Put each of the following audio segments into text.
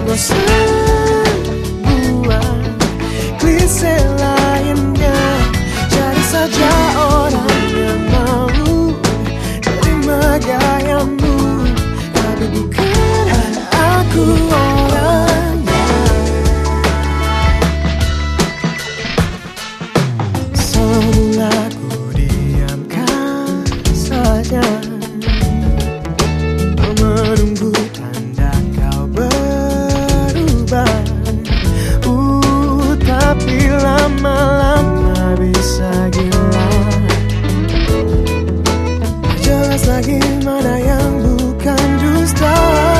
bosan buat klise lainnya. Cari saja orang yang mau terima gayamu, tapi bukan aku orangnya. Semula ku diamkan saja, menunggu tanda kau berubah. Tapi lama-lama bisa gila. Jelas lagi mana yang bukan dusta.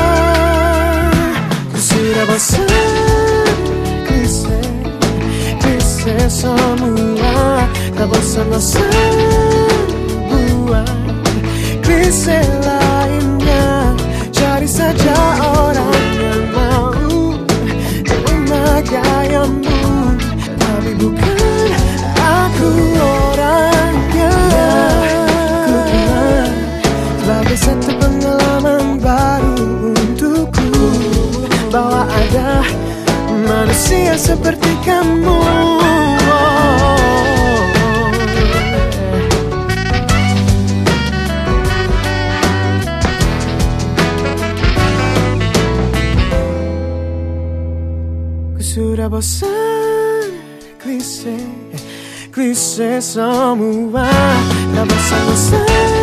Ku sudah bosan klise, klise semua. Tak bosan-bosan buat klise lainnya. Cari saja orang yang mau terima gayamu, tapi bukan aku orangnya. Ku kenal sebagai satu pengalaman baru untukku, bahwa ada manusia seperti kamu. Ku sudah bosan klise, klise semua. Tak bosan-bosan